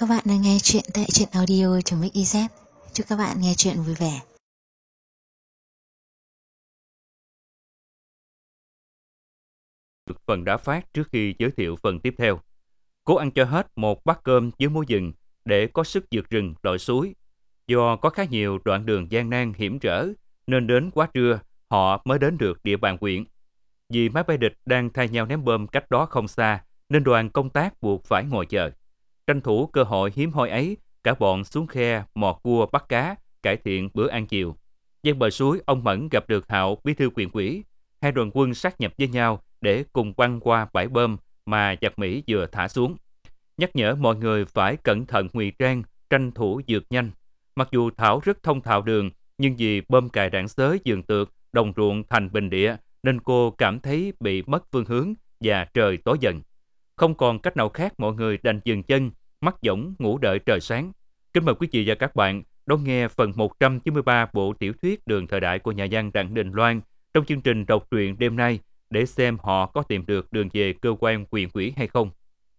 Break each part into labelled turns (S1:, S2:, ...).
S1: Các bạn đang nghe chuyện tại truyện audio.mix.iz. Chúc các bạn nghe chuyện vui vẻ.
S2: Phần đã phát trước khi giới thiệu phần tiếp theo. Cố ăn cho hết một bát cơm với muối rừng để có sức vượt rừng lội suối. Do có khá nhiều đoạn đường gian nan hiểm trở nên đến quá trưa họ mới đến được địa bàn huyện. Vì máy bay địch đang thay nhau ném bom cách đó không xa nên đoàn công tác buộc phải ngồi chờ. Tranh thủ cơ hội hiếm hoi ấy, cả bọn xuống khe mò cua bắt cá, cải thiện bữa ăn chiều. Ven bờ suối, ông Mẫn gặp được Hạo, bí thư huyện ủy. Hai đoàn quân sát nhập với nhau để cùng băng qua bãi bom mà giặc Mỹ vừa thả xuống. Nhắc nhở mọi người phải cẩn thận ngụy trang, tranh thủ vượt nhanh. Mặc dù Thảo rất thông thạo đường, nhưng vì bom cài đạn xới vườn tược, đồng ruộng thành bình địa, nên cô cảm thấy bị mất phương hướng và trời tối dần. Không còn cách nào khác, mọi người đành dừng chân, mắt võng ngủ đợi trời sáng. Kính mời quý vị và các bạn đón nghe phần 193 bộ tiểu thuyết Đường thời đại của nhà văn Đặng Đình Loan trong chương trình đọc truyện đêm nay, để xem họ có tìm được đường về cơ quan huyện ủy hay không.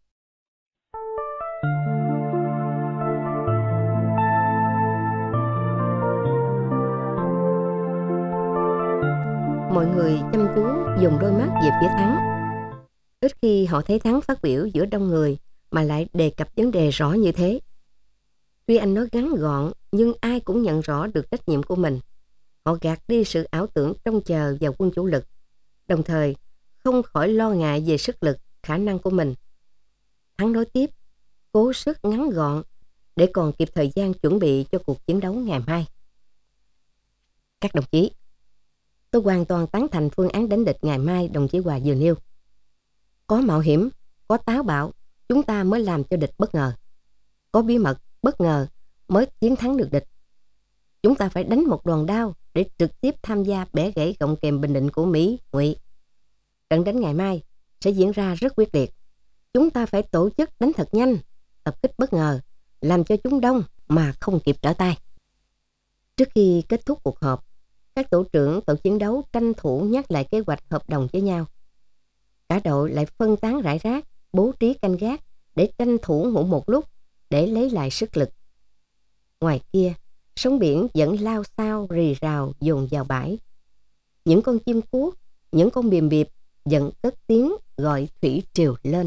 S3: Mọi người chăm chú dùng đôi mắt về phía Thắng. Ít khi họ thấy Thắng phát biểu giữa đông người mà lại đề cập vấn đề rõ như thế. Tuy anh nói ngắn gọn, nhưng ai cũng nhận rõ được trách nhiệm của mình. Họ gạt đi sự ảo tưởng trông chờ vào quân chủ lực, đồng thời không khỏi lo ngại về sức lực, khả năng của mình. Thắng nói tiếp, cố sức ngắn gọn để còn kịp thời gian chuẩn bị cho cuộc chiến đấu ngày mai. Các đồng chí, tôi hoàn toàn tán thành phương án đánh địch ngày mai đồng chí Hòa vừa nêu. Có mạo hiểm, có táo bạo, chúng ta mới làm cho địch bất ngờ. Có bí mật, bất ngờ mới chiến thắng được địch. Chúng ta phải đánh một đòn đao để trực tiếp tham gia bẻ gãy gọng kềm Bình Định của Mỹ, Ngụy. Trận đánh ngày mai sẽ diễn ra rất quyết liệt. Chúng ta phải tổ chức đánh thật nhanh, tập kích bất ngờ, làm cho chúng đông mà không kịp trở tay. Trước khi kết thúc cuộc họp, các tổ trưởng tổ chiến đấu tranh thủ nhắc lại kế hoạch hợp đồng với nhau. Cả đội lại phân tán rải rác, bố trí canh gác để tranh thủ ngủ một lúc để lấy lại sức lực. Ngoài kia, sóng biển vẫn lao xao rì rào dồn vào bãi. Những con chim cuốc, những con bìm biệp vẫn cất tiếng gọi thủy triều lên.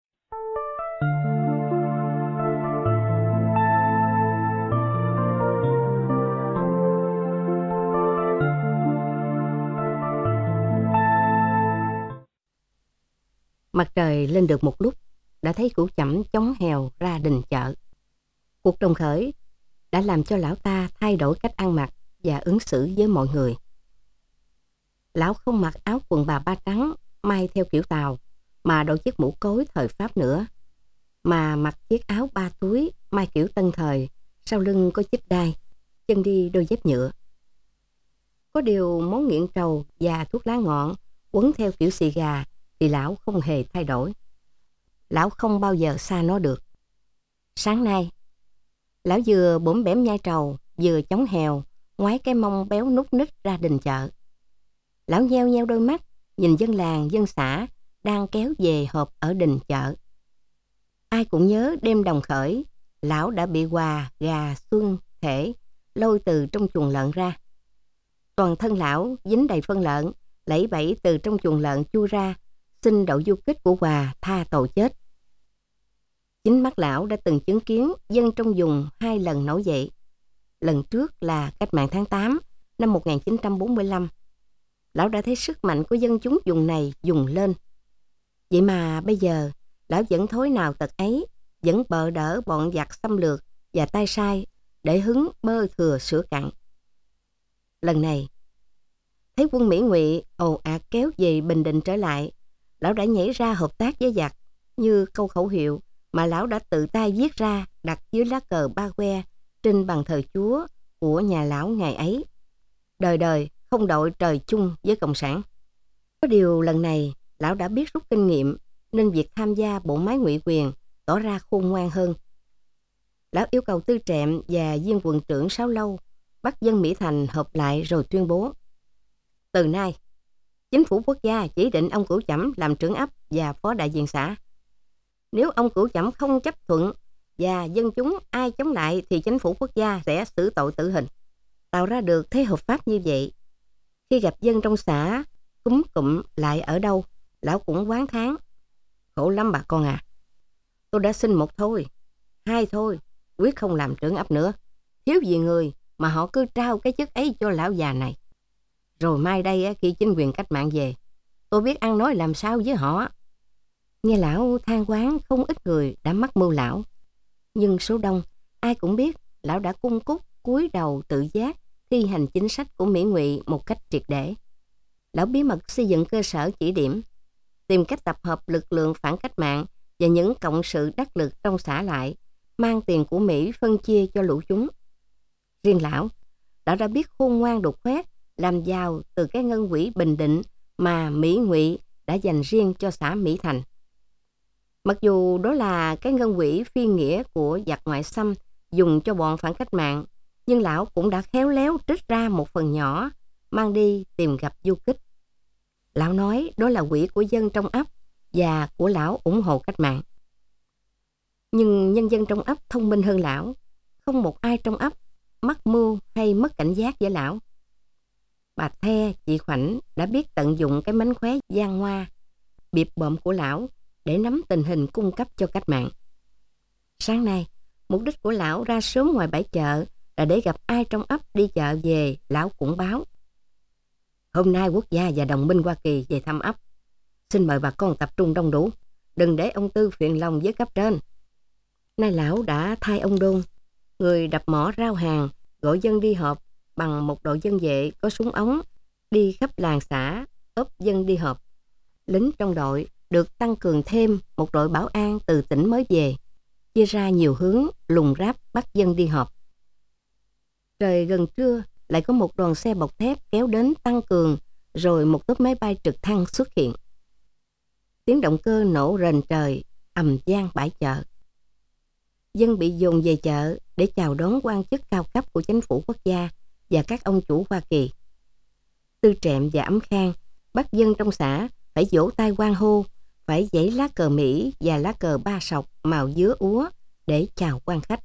S3: Mặt trời lên được một lúc, đã thấy Cửu Chẩm chống hèo ra đình chợ. Cuộc đồng khởi đã làm cho lão ta thay đổi cách ăn mặc và ứng xử với mọi người. Lão không mặc áo quần bà ba trắng may theo kiểu Tàu, mà đội chiếc mũ cối thời Pháp nữa, mà mặc chiếc áo ba túi may kiểu Tân thời, sau lưng có chích đai, chân đi đôi dép nhựa. Có điều món nghiện trầu và thuốc lá ngọn quấn theo kiểu xì gà thì lão không hề thay đổi. Lão không bao giờ xa nó được. Sáng nay, lão vừa bủm bẻm nhai trầu, vừa chống hèo, ngoái cái mông béo nút nít ra đình chợ. Lão nheo nheo đôi mắt, nhìn dân làng, dân xã đang kéo về họp ở đình chợ. Ai cũng nhớ đêm đồng khởi, lão đã bị Hòa, Gà, Xuân, Thể lôi từ trong chuồng lợn ra. Toàn thân lão dính đầy phân lợn, lẫy bẫy từ trong chuồng lợn chui ra, xin đậu du kích của Hòa tha tội chết. Chính mắt lão đã từng chứng kiến dân trong vùng 2 lần nổi dậy. Lần trước là cách mạng tháng 8 năm 1945. Lão đã thấy sức mạnh của dân chúng vùng này dùng lên. Vậy mà bây giờ, lão vẫn thối nào tật ấy, vẫn bợ đỡ bọn giặc xâm lược và tay sai để hứng bơ thừa sữa cặn. Lần này, thấy quân Mỹ Ngụy ồ ạt kéo về Bình Định trở lại, lão đã nhảy ra hợp tác với giặc như câu khẩu hiệu mà lão đã tự tay viết ra đặt dưới lá cờ ba que trên bàn thờ Chúa của nhà lão ngày ấy. Đời đời không đội trời chung với Cộng sản. Có điều lần này lão đã biết rút kinh nghiệm nên việc tham gia bộ máy ngụy quyền tỏ ra khôn ngoan hơn. Lão yêu cầu Tư Trệm và viên quận trưởng Sáu Lâu bắt dân Mỹ Thành họp lại rồi tuyên bố: từ nay, chính phủ quốc gia chỉ định ông Cửu Chẩm làm trưởng ấp và phó đại diện xã. Nếu ông Cửu Chẩm không chấp thuận và dân chúng ai chống lại thì chính phủ quốc gia sẽ xử tội tử hình. Tạo ra được thế hợp pháp như vậy, khi gặp dân trong xã cúm cụm lại ở đâu, lão cũng oán thán: khổ lắm bà con à, tôi đã xin một thôi, hai thôi, quyết không làm trưởng ấp nữa. Thiếu gì người mà họ cứ trao cái chức ấy cho lão già này. Rồi mai đây khi chính quyền cách mạng về, tôi biết ăn nói làm sao với họ. Nghe lão than oán, không ít người đã mắc mưu lão. Nhưng số đông, ai cũng biết lão đã cung cúc cúi đầu tự giác thi hành chính sách của Mỹ Ngụy một cách triệt để. Lão bí mật xây dựng cơ sở chỉ điểm, tìm cách tập hợp lực lượng phản cách mạng và những cộng sự đắc lực trong xã lại, mang tiền của Mỹ phân chia cho lũ chúng. Riêng lão đã biết khôn ngoan đục khoét, làm giàu từ cái ngân quỹ Bình Định mà Mỹ Ngụy đã dành riêng cho xã Mỹ Thành. Mặc dù đó là cái ngân quỹ phi nghĩa của giặc ngoại xâm dùng cho bọn phản cách mạng, nhưng lão cũng đã khéo léo trích ra một phần nhỏ, mang đi tìm gặp du kích. Lão nói đó là quỹ của dân trong ấp và của lão ủng hộ cách mạng. Nhưng nhân dân trong ấp thông minh hơn lão, không một ai trong ấp mắc mưu hay mất cảnh giác với lão. Bà The, chị Khoảnh đã biết tận dụng cái mánh khóe gian ngoa, biệp bợm của lão để nắm tình hình cung cấp cho cách mạng. Sáng nay, mục đích của lão ra sớm ngoài bãi chợ là để gặp ai trong ấp đi chợ về, lão cũng báo: hôm nay quốc gia và đồng minh Hoa Kỳ về thăm ấp. Xin mời bà con tập trung đông đủ, đừng để ông Tư phiền lòng với cấp trên. Nay lão đã thay ông Đôn, người đập mỏ rao hàng, gọi dân đi họp bằng một đội dân vệ có súng ống, đi khắp làng xã, ốp dân đi họp. Lính trong đội được tăng cường thêm một đội bảo an từ tỉnh mới về, chia ra nhiều hướng lùng ráp bắt dân đi họp. Trời gần trưa, lại có một đoàn xe bọc thép kéo đến tăng cường, rồi một tốp máy bay trực thăng xuất hiện. Tiếng động cơ nổ rền trời, ầm vang bãi chợ. Dân bị dồn về chợ để chào đón quan chức cao cấp của chính phủ quốc gia và các ông chủ Hoa Kỳ. Tư Trệm và Ấm Khang bắt dân trong xã phải vỗ tay hoan hô, phải giãy lá cờ Mỹ và lá cờ ba sọc màu dứa úa để chào quan khách.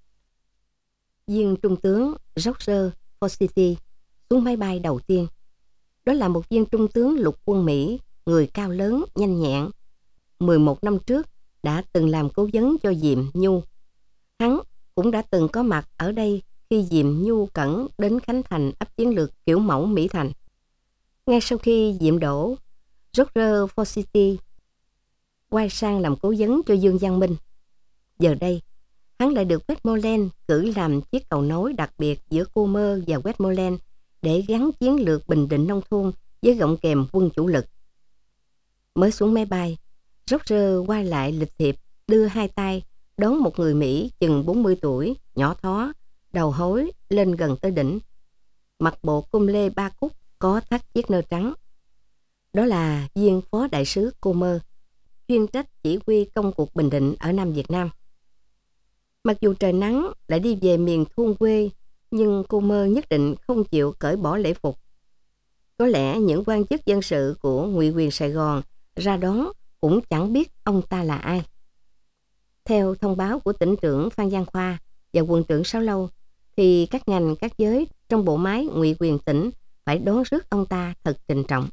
S3: Viên trung tướng Roger Forsyth xuống máy bay đầu tiên. Đó là một viên trung tướng lục quân Mỹ, người cao lớn, nhanh nhẹn. 11 năm trước đã từng làm cố vấn cho Diệm Nhu. Hắn cũng đã từng có mặt ở đây khi Diệm Nhu Cẩn đến khánh thành ấp chiến lược kiểu mẫu Mỹ Thành. Ngay sau khi Diệm đổ, Roger Forsyth quay sang làm cố vấn cho Dương Văn Minh. Giờ đây, hắn lại được Westmoreland cử làm chiếc cầu nối đặc biệt giữa Cô Mơ và Westmoreland để gắn chiến lược bình định nông thôn với gọng kèm quân chủ lực. Mới xuống máy bay, Roger quay lại lịch thiệp, đưa hai tay đón một người Mỹ chừng 40 tuổi, nhỏ thó, đầu hối lên gần tới đỉnh, mặc bộ cung lê ba cúc có thắt chiếc nơ trắng. Đó là viên phó đại sứ Cô Mơ, chuyên trách chỉ huy công cuộc bình định ở Nam Việt Nam. Mặc dù trời nắng lại đi về miền thôn quê, nhưng Cô Mơ nhất định không chịu cởi bỏ lễ phục. Có lẽ những quan chức dân sự của Ngụy quyền Sài Gòn ra đón cũng chẳng biết ông ta là ai. Theo thông báo của tỉnh trưởng Phan Giang Khoa và quận trưởng Sáu Lâu, thì các ngành các giới trong bộ máy Ngụy quyền tỉnh phải đón rước ông ta thật trịnh trọng.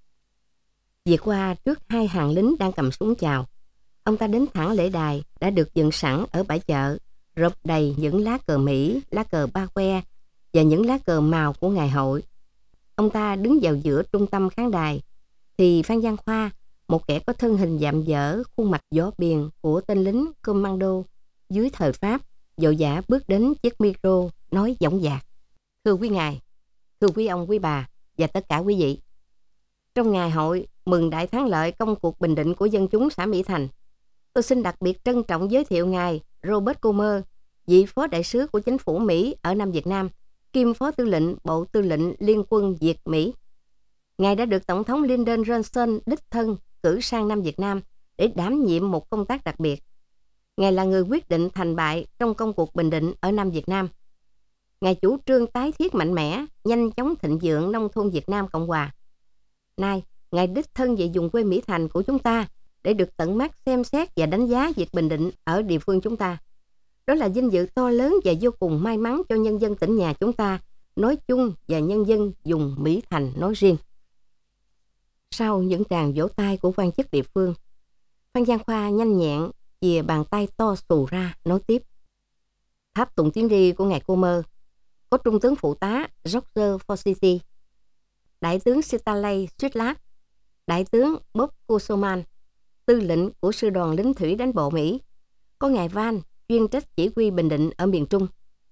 S3: Vượt qua trước hai hàng lính đang cầm súng chào, ông ta đến thẳng lễ đài đã được dựng sẵn ở bãi chợ, rộp đầy những lá cờ Mỹ, lá cờ ba que và những lá cờ màu của ngày hội. Ông ta đứng vào giữa trung tâm khán đài, thì Phan Giang Khoa, một kẻ có thân hình dạm dở, khuôn mặt gió biền của tên lính commando dưới thời Pháp, vội vã bước đến chiếc micro nói dõng dạc: thưa quý ngài, thưa quý ông quý bà và tất cả quý vị, trong ngày hội mừng đại thắng lợi công cuộc bình định của dân chúng xã Mỹ Thành, tôi xin đặc biệt trân trọng giới thiệu ngài Robert Comer, vị phó đại sứ của chính phủ Mỹ ở Nam Việt Nam, kiêm phó tư lệnh Bộ Tư lệnh Liên quân Việt Mỹ. Ngài đã được Tổng thống Lyndon Johnson đích thân cử sang Nam Việt Nam để đảm nhiệm một công tác đặc biệt. Ngài là người quyết định thành bại trong công cuộc bình định ở Nam Việt Nam. Ngài chủ trương tái thiết mạnh mẽ, nhanh chóng thịnh vượng nông thôn Việt Nam Cộng Hòa. Nay, Ngài đích thân về vùng quê Mỹ Thành của chúng ta để được tận mắt xem xét và đánh giá việc bình định ở địa phương chúng ta. Đó là vinh dự to lớn và vô cùng may mắn cho nhân dân tỉnh nhà chúng ta nói chung và nhân dân vùng Mỹ Thành nói riêng. Sau những tràng vỗ tay của quan chức địa phương, Phan Giang Khoa nhanh nhẹn chìa bàn tay to xù ra nói tiếp. Tháp tùng chuyến đi của ngài Comer có trung tướng phụ tá Roger Forsythe, đại tướng Stanley Switlat, đại tướng Bob Kusoman, tư lệnh của sư đoàn lính thủy đánh bộ Mỹ, có ngài Van chuyên trách chỉ huy Bình Định ở miền Trung.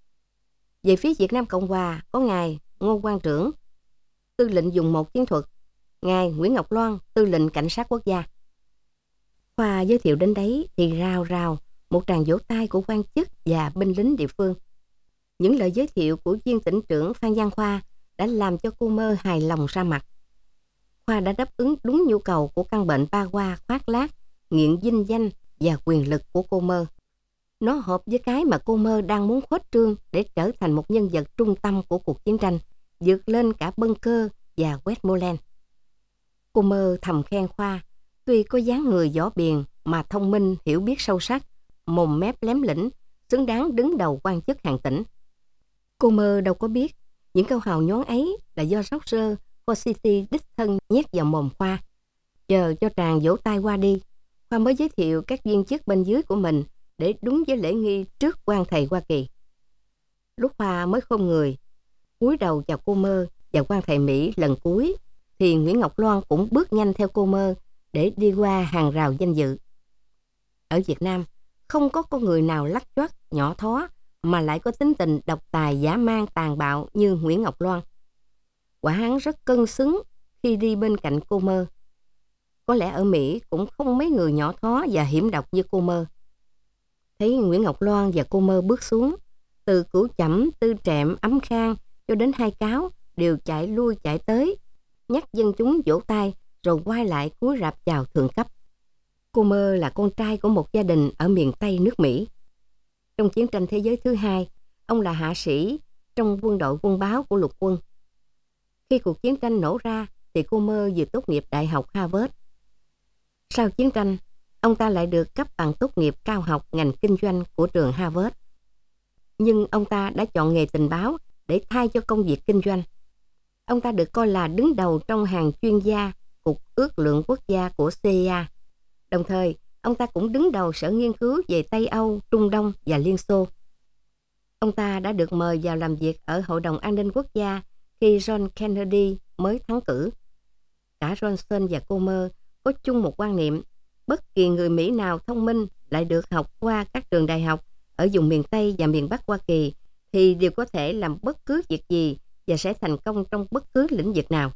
S3: Về phía Việt Nam Cộng Hòa có ngài Ngô Quang Trưởng, tư lệnh vùng 1 chiến thuật, ngài Nguyễn Ngọc Loan, tư lệnh cảnh sát quốc gia. Khoa giới thiệu đến đấy thì rào rào một tràng vỗ tay của quan chức và binh lính địa phương. Những lời giới thiệu của viên tỉnh trưởng Phan Giang Khoa đã làm cho Comer hài lòng ra mặt. Khoa đã đáp ứng đúng nhu cầu của căn bệnh ba hoa khoác lác, nghiện vinh danh và quyền lực của Comer. Nó hợp với cái mà Comer đang muốn khuếch trương để trở thành một nhân vật trung tâm của cuộc chiến tranh, vượt lên cả Bunker và Westmoreland. Comer thầm khen Khoa, tuy có dáng người võ biền mà thông minh, hiểu biết sâu sắc, mồm mép lém lĩnh, xứng đáng đứng đầu quan chức hàng tỉnh. Comer đâu có biết, những câu hào nhoáng ấy là do Roger Forsythe đích thân nhét vào mồm Khoa. Chờ cho tràng vỗ tay qua đi, Khoa mới giới thiệu các viên chức bên dưới của mình để đúng với lễ nghi trước quan thầy Hoa Kỳ. Lúc Khoa mới khom người, cúi đầu chào Comer và quan thầy Mỹ lần cuối, thì Nguyễn Ngọc Loan cũng bước nhanh theo Comer để đi qua hàng rào danh dự. Ở Việt Nam, không có con người nào lắc choắt, nhỏ thó mà lại có tính tình độc tài dã man tàn bạo như Nguyễn Ngọc Loan. Quả hắn rất cân xứng khi đi bên cạnh Comer. Có lẽ ở Mỹ cũng không mấy người nhỏ thó và hiểm độc như Comer. Thấy Nguyễn Ngọc Loan và Comer bước xuống, từ Cửu Chẩm, Tư Trệm, Ấm Khang cho đến Hai Cáo đều chạy lui chạy tới, nhắc dân chúng vỗ tay rồi quay lại cúi rạp chào thượng cấp. Comer là con trai của một gia đình ở miền Tây nước Mỹ. Trong chiến tranh thế giới thứ hai, ông là hạ sĩ trong quân đội quân báo của lục quân. Khi cuộc chiến tranh nổ ra thì Comer vừa tốt nghiệp Đại học Harvard. Sau chiến tranh, ông ta lại được cấp bằng tốt nghiệp cao học ngành kinh doanh của trường Harvard. Nhưng ông ta đã chọn nghề tình báo để thay cho công việc kinh doanh. Ông ta được coi là đứng đầu trong hàng chuyên gia Cục Ước lượng Quốc gia của CIA. Đồng thời, ông ta cũng đứng đầu sở nghiên cứu về Tây Âu, Trung Đông và Liên Xô. Ông ta đã được mời vào làm việc ở Hội đồng An ninh Quốc gia khi John Kennedy mới thắng cử. Cả Johnson và Comer có chung một quan niệm, bất kỳ người Mỹ nào thông minh lại được học qua các trường đại học ở vùng miền Tây và miền Bắc Hoa Kỳ thì đều có thể làm bất cứ việc gì và sẽ thành công trong bất cứ lĩnh vực nào.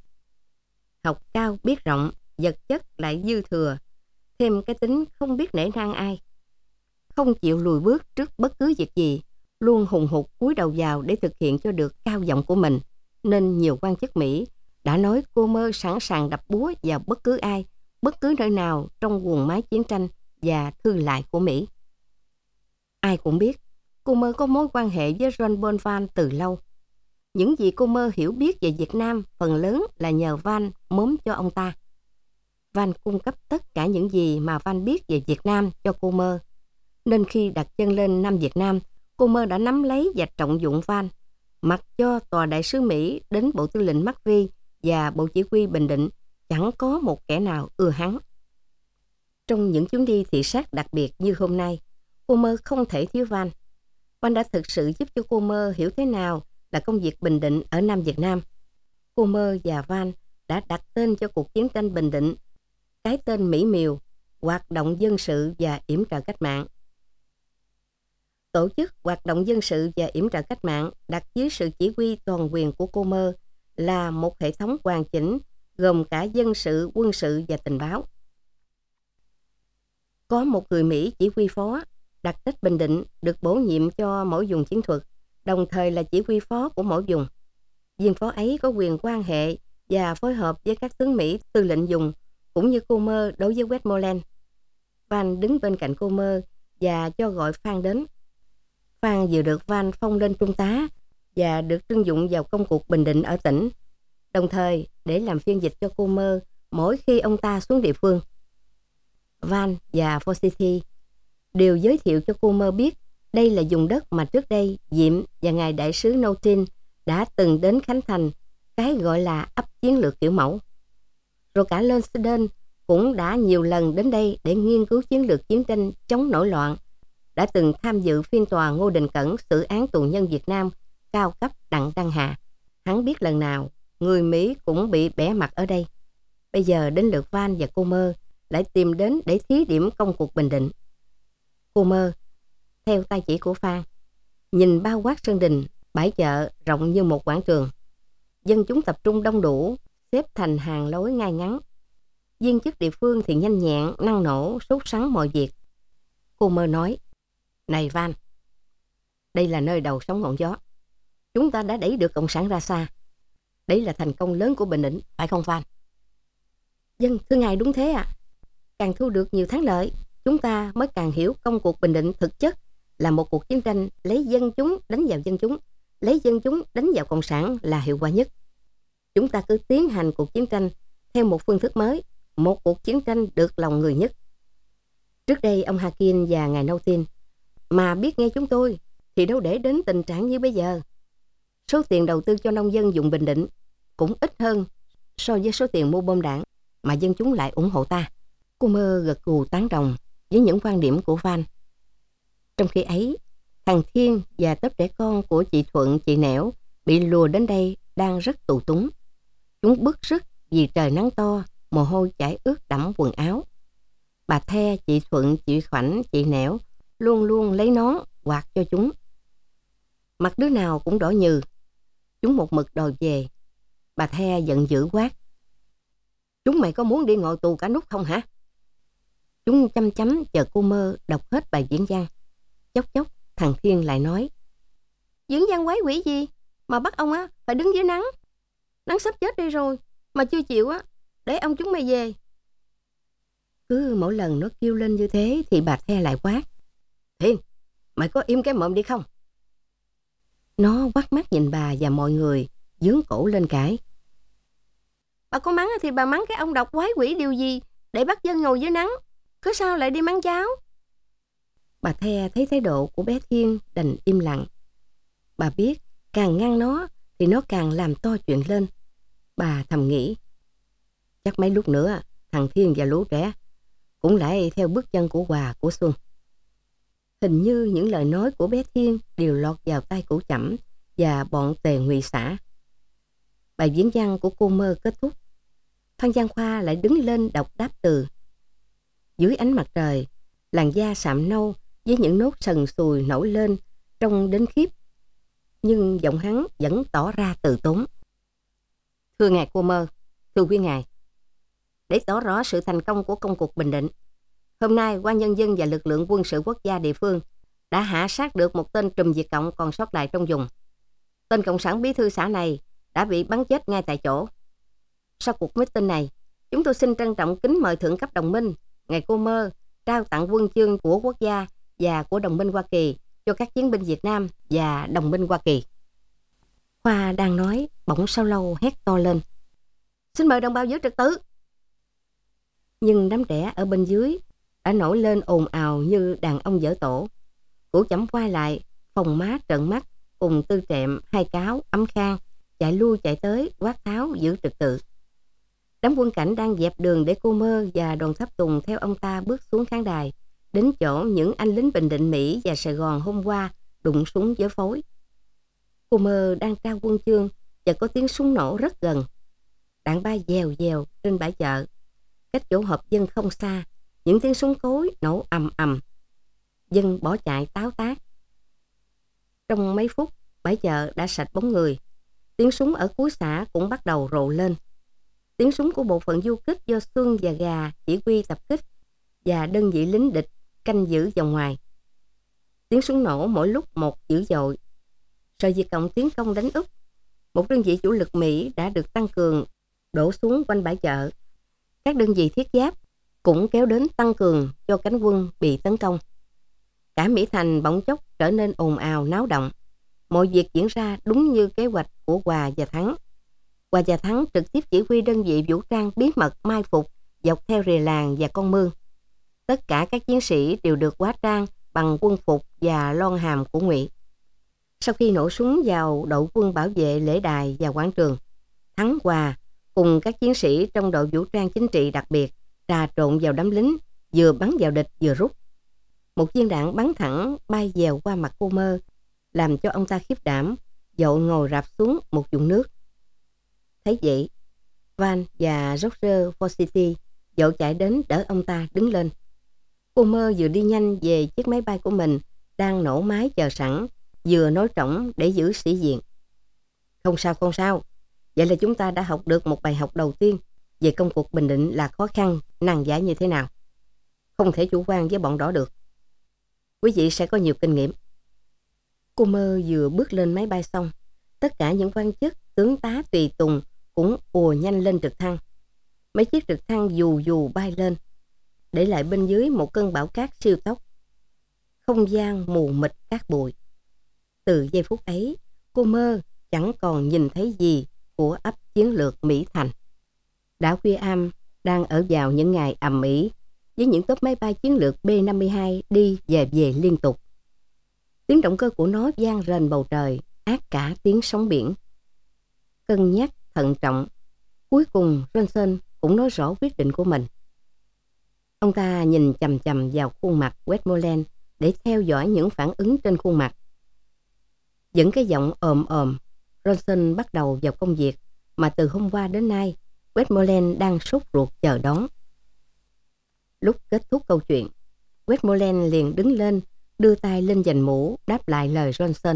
S3: Học cao biết rộng, vật chất lại dư thừa, thêm cái tính không biết nể nang ai. Không chịu lùi bước trước bất cứ việc gì, luôn hùng hục cúi đầu vào để thực hiện cho được cao vọng của mình, nên nhiều quan chức Mỹ đã nói Comer sẵn sàng đập búa vào bất cứ ai, bất cứ nơi nào trong guồng máy chiến tranh và thư lại của Mỹ. Ai cũng biết, Comer có mối quan hệ với John Paul Van từ lâu. Những gì Comer hiểu biết về Việt Nam phần lớn là nhờ Van mớm cho ông ta. Van cung cấp tất cả những gì mà Van biết về Việt Nam cho Comer. Nên khi đặt chân lên Nam Việt Nam, Comer đã nắm lấy và trọng dụng Van, mặc cho tòa đại sứ Mỹ đến Bộ Tư lệnh McVie và Bộ Chỉ huy Bình Định chẳng có một kẻ nào ưa hắn. Trong những chuyến đi thị sát đặc biệt như hôm nay, Comer không thể thiếu Van. Van đã thực sự giúp cho Comer hiểu thế nào là công việc Bình Định ở Nam Việt Nam. Comer và Van đã đặt tên cho cuộc chiến tranh Bình Định cái tên mỹ miều, hoạt động dân sự và yểm trợ cách mạng. Tổ chức hoạt động dân sự và yểm trợ cách mạng đặt dưới sự chỉ huy toàn quyền của Comer là một hệ thống hoàn chỉnh gồm cả dân sự, quân sự và tình báo. Có một người Mỹ chỉ huy phó, đặc trách Bình Định được bổ nhiệm cho mỗi vùng chiến thuật, đồng thời là chỉ huy phó của mỗi vùng. Viên phó ấy có quyền quan hệ và phối hợp với các tướng Mỹ tư lệnh vùng, cũng như Comer đối với Westmoreland. Van đứng bên cạnh Comer và cho gọi Phan đến. Phan vừa được Van phong lên trung tá và được trưng dụng vào công cuộc Bình Định ở tỉnh, đồng thời để làm phiên dịch cho Comer mỗi khi ông ta xuống địa phương. Van và Forsythe đều giới thiệu cho Comer biết Đây là vùng đất mà trước đây Diệm và ngài đại sứ Nautin đã từng đến khánh thành cái gọi là ấp chiến lược kiểu mẫu. Rồi cả Lonsden cũng đã nhiều lần đến đây để nghiên cứu chiến lược chiến tranh chống nổi loạn, đã từng tham dự phiên tòa Ngô Đình Cẩn xử án tù nhân Việt Nam cao cấp Đặng Đăng Hà. Hắn biết lần nào người Mỹ cũng bị bẻ mặt ở đây. Bây giờ đến lượt Van và Comer lại tìm đến để thí điểm công cuộc Bình Định. Comer, theo tay chỉ của Phan, nhìn bao quát sân đình, bãi chợ rộng như một quảng trường. Dân chúng tập trung đông đủ, xếp thành hàng lối ngay ngắn. Viên chức địa phương thì nhanh nhẹn, năng nổ, sốt sắng mọi việc. Comer nói, này Van, đây là nơi đầu sóng ngọn gió. Chúng ta đã đẩy được Cộng sản ra xa. Đấy là thành công lớn của Bình Định, phải không Van? Dân, thưa ngài, đúng thế ạ. Càng thu được nhiều thắng lợi, chúng ta mới càng hiểu công cuộc Bình Định thực chất là một cuộc chiến tranh lấy dân chúng đánh vào dân chúng, lấy dân chúng đánh vào Cộng sản là hiệu quả nhất. Chúng ta cứ tiến hành cuộc chiến tranh theo một phương thức mới, một cuộc chiến tranh được lòng người nhất. Trước đây ông Hakin và ngài Nautin mà biết nghe chúng tôi thì đâu để đến tình trạng như bây giờ. Số tiền đầu tư cho nông dân vùng Bình Định cũng ít hơn so với số tiền mua bom đạn mà dân chúng lại ủng hộ ta. Comer gật gù tán đồng với những quan điểm của Van. Trong khi ấy, thằng Thiên và tớp trẻ con của chị Thuận, chị Nẻo bị lùa đến đây đang rất tù túng. Chúng bức rứt vì trời nắng to, mồ hôi chảy ướt đẫm quần áo. Bà The, chị Thuận, chị Khoảnh, chị Nẻo luôn luôn lấy nón quạt cho chúng. Mặt đứa nào cũng đỏ nhừ. Chúng một mực đòi về. Bà The giận dữ quát, chúng mày có muốn đi ngồi tù cả nút không hả? Chúng chăm chăm chờ Comer đọc hết bài diễn văn. Chốc chốc thằng Thiên lại nói, diễn văn quái quỷ gì mà bắt ông phải đứng dưới nắng. Nắng sắp chết đi rồi mà chưa chịu để ông chúng mày về. Cứ mỗi lần nó kêu lên như thế thì bà The lại quát, Thiên, mày có im cái mồm đi không? Nó quắt mắt nhìn bà và mọi người, dướng cổ lên cãi. Bà có mắng thì bà mắng cái ông độc quái quỷ điều gì để bắt dân ngồi dưới nắng, cứ sao lại đi mắng cháu? Bà The thấy thái độ của bé Thiên đành im lặng. Bà biết càng ngăn nó thì nó càng làm to chuyện lên. Bà thầm nghĩ, chắc mấy lúc nữa thằng Thiên và lũ trẻ cũng lại theo bước chân của Hòa, của Xuân. Hình như những lời nói của bé Thiên đều lọt vào tay của Chẩm và bọn Tề Ngụy xã. Bài diễn văn của Comer kết thúc. Phan Giang Khoa lại đứng lên đọc đáp từ. Dưới ánh mặt trời, làn da sạm nâu với những nốt sần sùi nổi lên trông đến khiếp. Nhưng giọng hắn vẫn tỏ ra từ tốn. Thưa ngài Comer, thưa quý ngài, để tỏ rõ sự thành công của công cuộc Bình Định, hôm nay Quan Nhân dân và lực lượng quân sự quốc gia địa phương đã hạ sát được một tên trùm Việt Cộng còn sót lại trong vùng. Tên Cộng sản bí thư xã này đã bị bắn chết ngay tại chỗ. Sau cuộc meeting này, chúng tôi xin trân trọng kính mời thượng cấp đồng minh, ngài Comer, trao tặng huân chương của quốc gia và của đồng minh Hoa Kỳ cho các chiến binh Việt Nam và đồng minh Hoa Kỳ. Khoa đang nói, bỗng sau lâu hét to lên, xin mời đồng bào giữ trật tự. Nhưng đám trẻ ở bên dưới đã nổi lên ồn ào như đàn ông dở tổ. Củ Chẩm quay lại, phồng má trợn mắt, cùng Tư Trệm, Hai Cáo, Ấm Khang chạy lui chạy tới quát tháo giữ trật tự. Đám quân cảnh đang dẹp đường để Comer và đoàn tháp tùng theo ông ta bước xuống khán đài, đến chỗ những anh lính Bình Định Mỹ và Sài Gòn hôm qua đụng súng với phối. Comer đang trao huân chương và có tiếng súng nổ rất gần. Đạn ba dèo dèo trên bãi chợ. Cách chỗ họp dân không xa, những tiếng súng cối nổ ầm ầm. Dân bỏ chạy táo tác. Trong mấy phút, bãi chợ đã sạch bóng người. Tiếng súng ở cuối xã cũng bắt đầu rộ lên. Tiếng súng của bộ phận du kích do Xuân và Gà chỉ huy tập kích và đơn vị lính địch canh giữ vòng ngoài. Tiếng súng nổ mỗi lúc một dữ dội. Rồi Việt Cộng tiến công đánh Úc. Một đơn vị chủ lực Mỹ đã được tăng cường đổ xuống quanh bãi chợ. Các đơn vị thiết giáp cũng kéo đến tăng cường cho cánh quân bị tấn công. Cả Mỹ Thành bỗng chốc trở nên ồn ào náo động. Mọi việc diễn ra đúng như kế hoạch của Hòa và Thắng. Hòa và Thắng trực tiếp chỉ huy đơn vị vũ trang bí mật mai phục dọc theo rìa làng và con mương. Tất cả các chiến sĩ đều được hóa trang bằng quân phục và lon hàm của Ngụy. Sau khi nổ súng vào đội quân bảo vệ lễ đài và quảng trường, Thắng Hòa cùng các chiến sĩ trong đội vũ trang chính trị đặc biệt trà trộn vào đám lính, vừa bắn vào địch vừa rút. Một viên đạn bắn thẳng bay dèo qua mặt cô Mơ, làm cho ông ta khiếp đảm, vội ngồi rạp xuống một vũng nước. Thấy vậy, Van và Roger Forsythe vội chạy đến đỡ ông ta đứng lên. Cô Mơ vừa đi nhanh về chiếc máy bay của mình đang nổ máy chờ sẵn, vừa nói trỏng để giữ sĩ diện. Không sao, không sao. Vậy là chúng ta đã học được một bài học đầu tiên về công cuộc bình định là khó khăn, nan giải như thế nào. Không thể chủ quan với bọn đó được. Quý vị sẽ có nhiều kinh nghiệm. Cô Mơ vừa bước lên máy bay xong, tất cả những quan chức, tướng tá tùy tùng cũng ùa nhanh lên trực thăng. Mấy chiếc trực thăng dù dù bay lên, để lại bên dưới một cơn bão cát siêu tốc. Không gian mù mịt cát bụi. Từ giây phút ấy, cô Mơ chẳng còn nhìn thấy gì của ấp chiến lược Mỹ Thành. Đảo Guam đang ở vào những ngày ầm ĩ với những tốp máy bay chiến lược B-52 đi về liên tục. Tiếng động cơ của nó vang rền bầu trời, át cả tiếng sóng biển. Cân nhắc, thận trọng, cuối cùng Johnson cũng nói rõ quyết định của mình. Ông ta nhìn chằm chằm vào khuôn mặt Westmoreland để theo dõi những phản ứng trên khuôn mặt. Dẫn cái giọng ồm ồm, Johnson bắt đầu vào công việc mà từ hôm qua đến nay Westmoreland đang sốt ruột chờ đón. Lúc kết thúc câu chuyện, Westmoreland liền đứng lên, đưa tay lên vành mũ đáp lại lời Johnson.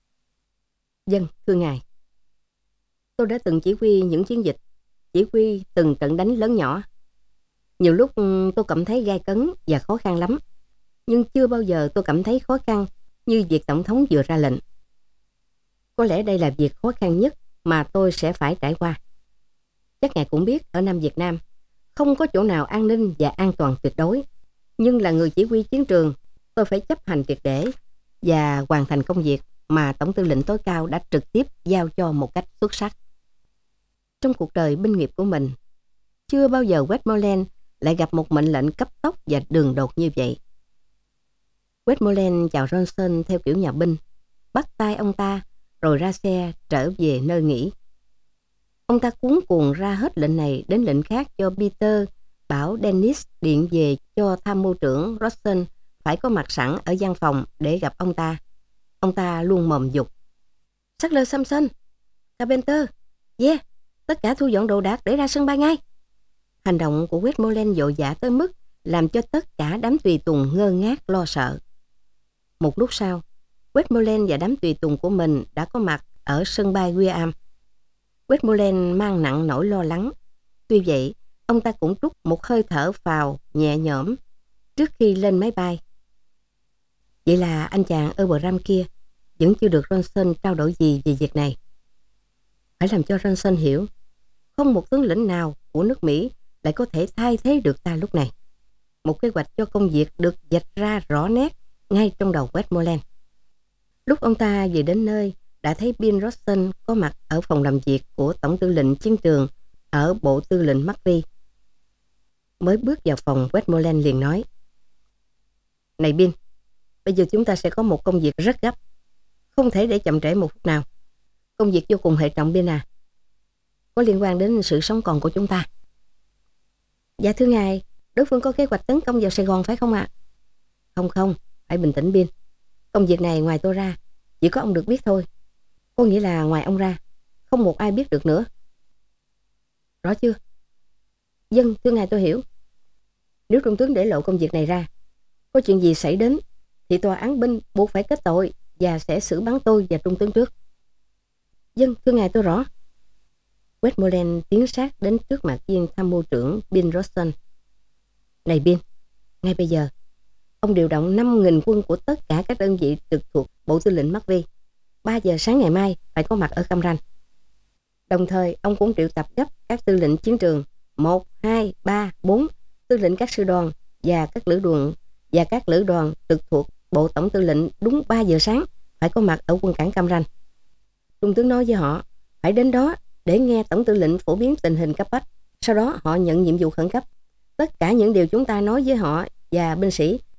S3: Vâng, thưa ngài. Tôi đã từng chỉ huy những chiến dịch, chỉ huy từng trận đánh lớn nhỏ. Nhiều lúc tôi cảm thấy gay cấn và khó khăn lắm, nhưng chưa bao giờ tôi cảm thấy khó khăn như việc Tổng thống vừa ra lệnh. Có lẽ đây là việc khó khăn nhất mà tôi sẽ phải trải qua. Chắc ngài cũng biết ở Nam Việt Nam không có chỗ nào an ninh và an toàn tuyệt đối. Nhưng là người chỉ huy chiến trường, tôi phải chấp hành triệt để và hoàn thành công việc mà Tổng tư lệnh tối cao đã trực tiếp giao cho một cách xuất sắc. Trong cuộc đời binh nghiệp của mình, chưa bao giờ Westmoreland lại gặp một mệnh lệnh cấp tốc và đường đột như vậy. Westmoreland chào Johnson theo kiểu nhà binh, bắt tay ông ta rồi ra xe trở về nơi nghỉ. Ông ta cuống cuồng ra hết lệnh này đến lệnh khác cho Peter, bảo Dennis điện về cho tham mưu trưởng Rosen phải có mặt sẵn ở văn phòng để gặp ông ta. Ông ta luôn mồm dục. Sattler Samson, Carpenter, yeah, tất cả thu dọn đồ đạc để ra sân bay ngay. Hành động của Westmoreland vội vã tới mức làm cho tất cả đám tùy tùng ngơ ngác lo sợ. Một lúc sau, Westmoreland và đám tùy tùng của mình đã có mặt ở sân bay Guam. Westmoreland mang nặng nỗi lo lắng. Tuy vậy, ông ta cũng trút một hơi thở phào nhẹ nhõm trước khi lên máy bay. Vậy là anh chàng Abraham kia vẫn chưa được Johnson trao đổi gì về việc này. Phải làm cho Johnson hiểu, không một tướng lĩnh nào của nước Mỹ lại có thể thay thế được ta lúc này. Một kế hoạch cho công việc được vạch ra rõ nét ngay trong đầu Westmoreland. Lúc ông ta về đến nơi, đã thấy Bill Rosen có mặt ở phòng làm việc của Tổng tư lệnh chiến trường ở Bộ Tư lệnh McVie. Mới bước vào phòng, Westmoreland liền nói: Này Bill, bây giờ chúng ta sẽ có một công việc rất gấp, không thể để chậm trễ một phút nào. Công việc vô cùng hệ trọng Bill à, có liên quan đến sự sống còn của chúng ta. Dạ thưa ngài, đối phương có kế hoạch tấn công vào Sài Gòn phải không ạ? Không, hãy bình tĩnh Bill. Công việc này ngoài tôi ra, chỉ có ông được biết thôi. Có nghĩa là ngoài ông ra, không một ai biết được nữa. Rõ chưa? Vâng, thưa ngài tôi hiểu. Nếu trung tướng để lộ công việc này ra, có chuyện gì xảy đến, thì tòa án binh buộc phải kết tội và sẽ xử bắn tôi và trung tướng trước. Vâng, thưa ngài tôi rõ. Westmoreland tiến sát đến trước mặt viên tham mưu trưởng Bill Rosen. Này Bill, ngay bây giờ, ông điều động 5.000 quân của tất cả các đơn vị trực thuộc Bộ Tư lệnh McVie. 3 giờ sáng ngày mai phải có mặt ở Cam Ranh. Đồng thời, ông cũng triệu tập gấp các tư lệnh chiến trường 1, 2, 3, 4, tư lệnh các sư đoàn và các lữ đoàn trực thuộc Bộ Tổng tư lệnh đúng 3 giờ sáng phải có mặt ở quân cảng Cam Ranh. Trung tướng nói với họ phải đến đó để nghe Tổng tư lệnh phổ biến tình hình cấp bách. Sau đó họ nhận nhiệm vụ khẩn cấp. Tất cả những điều chúng ta nói với họ và binh sĩ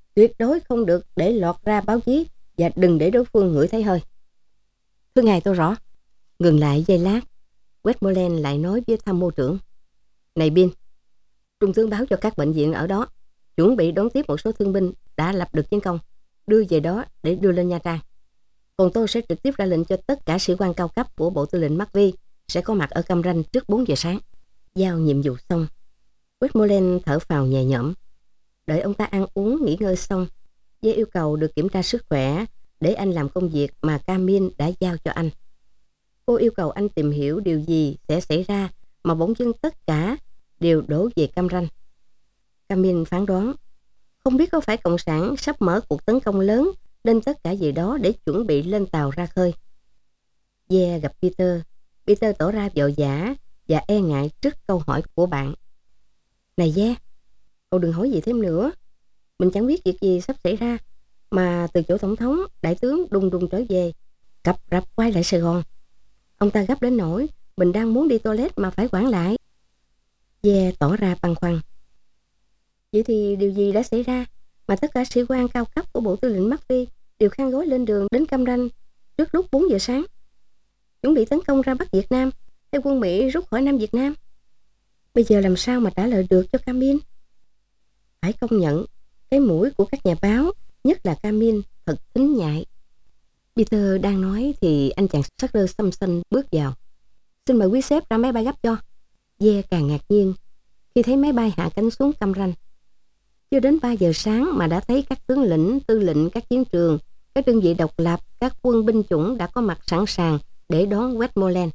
S3: Tuyệt đối không được để lọt ra báo chí và đừng để đối phương ngửi thấy hơi. Thưa ngài, tôi rõ. Ngừng lại giây lát, Westmoreland lại nói với tham mưu trưởng. Này Bill, trung tướng báo cho các bệnh viện ở đó chuẩn bị đón tiếp một số thương binh đã lập được chiến công, đưa về đó để đưa lên Nha Trang. Còn tôi sẽ trực tiếp ra lệnh cho tất cả sĩ quan cao cấp của Bộ Tư lệnh McVie sẽ có mặt ở Cam Ranh trước 4 giờ sáng. Giao nhiệm vụ xong, Westmoreland thở phào nhẹ nhõm. Đợi ông ta ăn uống nghỉ ngơi xong, Dê yêu cầu được kiểm tra sức khỏe để anh làm công việc mà Camille đã giao cho anh. Cô yêu cầu anh tìm hiểu điều gì sẽ xảy ra mà bỗng dưng tất cả đều đổ về Cam Ranh. Camille phán đoán, không biết có phải Cộng sản sắp mở cuộc tấn công lớn lên tất cả gì đó để chuẩn bị lên tàu ra khơi. Dê gặp Peter. Peter tỏ ra vội vã và e ngại trước câu hỏi của bạn. Này Dê, cậu đừng hỏi gì thêm nữa. Mình chẳng biết việc gì sắp xảy ra mà từ chỗ tổng thống, đại tướng đùng đùng trở về, cập rập quay lại Sài Gòn. Ông ta gấp đến nỗi mình đang muốn đi toilet mà phải quản lại. Dê tỏ ra băn khoăn. Vậy thì điều gì đã xảy ra mà tất cả sĩ quan cao cấp của Bộ Tư lệnh McVie đều khăn gói lên đường đến Cam Ranh trước lúc 4 giờ sáng, chuẩn bị tấn công ra Bắc Việt Nam hay quân Mỹ rút khỏi Nam Việt Nam? Bây giờ làm sao mà trả lời được cho Camille? Phải công nhận, cái mũi của các nhà báo, nhất là Camille, thật thính nhạy. Peter đang nói thì anh chàng Sutter Simpson bước vào. Xin mời quý sếp ra máy bay gấp cho. Dê càng ngạc nhiên khi thấy máy bay hạ cánh xuống Cam Ranh. Chưa đến 3 giờ sáng mà đã thấy các tướng lĩnh, tư lệnh các chiến trường, các đơn vị độc lập, các quân binh chủng đã có mặt sẵn sàng để đón Westmoreland.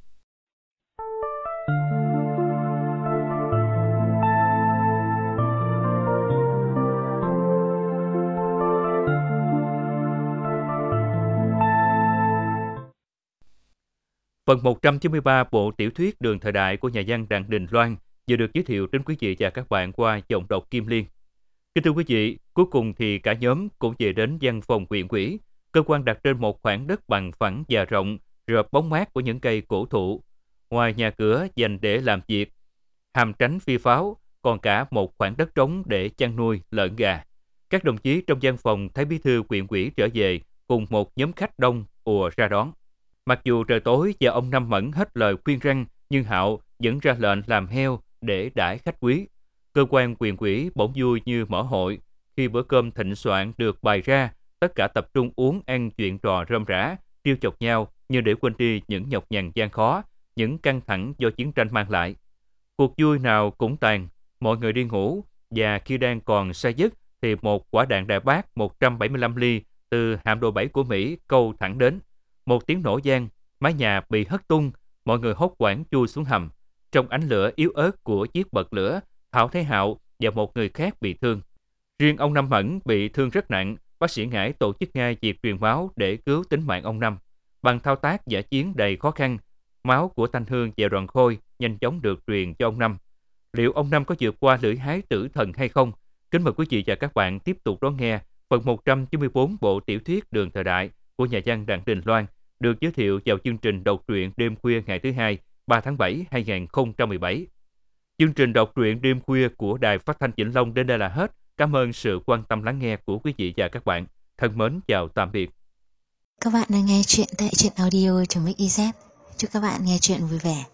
S2: Phần 193 bộ tiểu thuyết Đường Thời Đại của nhà văn Đặng Đình Loan vừa được giới thiệu đến quý vị và các bạn qua giọng đọc Kim Liên. Kính thưa quý vị, cuối cùng thì cả nhóm cũng về đến văn phòng huyện ủy, cơ quan đặt trên một khoảng đất bằng phẳng và rộng, rợp bóng mát của những cây cổ thụ. Ngoài nhà cửa dành để làm việc, hàm tránh phi pháo, còn cả một khoảng đất trống để chăn nuôi lợn gà. Các đồng chí trong văn phòng thấy bí thư huyện ủy trở về cùng một nhóm khách đông ùa ra đón. Mặc dù trời tối và ông Năm Mẫn hết lời khuyên răn, nhưng Hạo vẫn ra lệnh làm heo để đãi khách quý. Cơ quan huyện ủy bỗng vui như mở hội khi bữa cơm thịnh soạn được bày ra, tất cả tập trung uống ăn chuyện trò rơm rả, trêu chọc nhau như để quên đi những nhọc nhằn gian khó, những căng thẳng do chiến tranh mang lại. Cuộc vui nào cũng tàn, mọi người đi ngủ, và khi đang còn say giấc thì một quả đạn đại bác 175 ly từ hạm đội 7 của Mỹ câu thẳng đến. Một tiếng nổ vang, mái nhà bị hất tung, mọi người hốt hoảng chui xuống hầm. Trong ánh lửa yếu ớt của chiếc bật lửa, Thảo thấy Hạo và một người khác bị thương. Riêng ông Năm Mẫn bị thương rất nặng, bác sĩ Ngải tổ chức ngay việc truyền máu để cứu tính mạng ông Năm. Bằng thao tác giả chiến đầy khó khăn, máu của Thanh Hương và Đoàn Khôi nhanh chóng được truyền cho ông Năm. Liệu ông Năm có vượt qua lưỡi hái tử thần hay không? Kính mời quý vị và các bạn tiếp tục đón nghe phần 194 bộ tiểu thuyết Đường Thời Đại của nhà văn Đặng Đình Loan, được giới thiệu vào chương trình đọc truyện đêm khuya ngày thứ Hai, 3 tháng 7, 2017. Chương trình đọc truyện đêm khuya của Đài Phát thanh Vĩnh Long đến đây là hết. Cảm ơn sự quan tâm lắng nghe của quý vị và các bạn. Thân mến chào tạm biệt.
S1: Các bạn đang nghe chuyện tại truyện audio.mix.iz. Chúc các bạn nghe chuyện vui vẻ.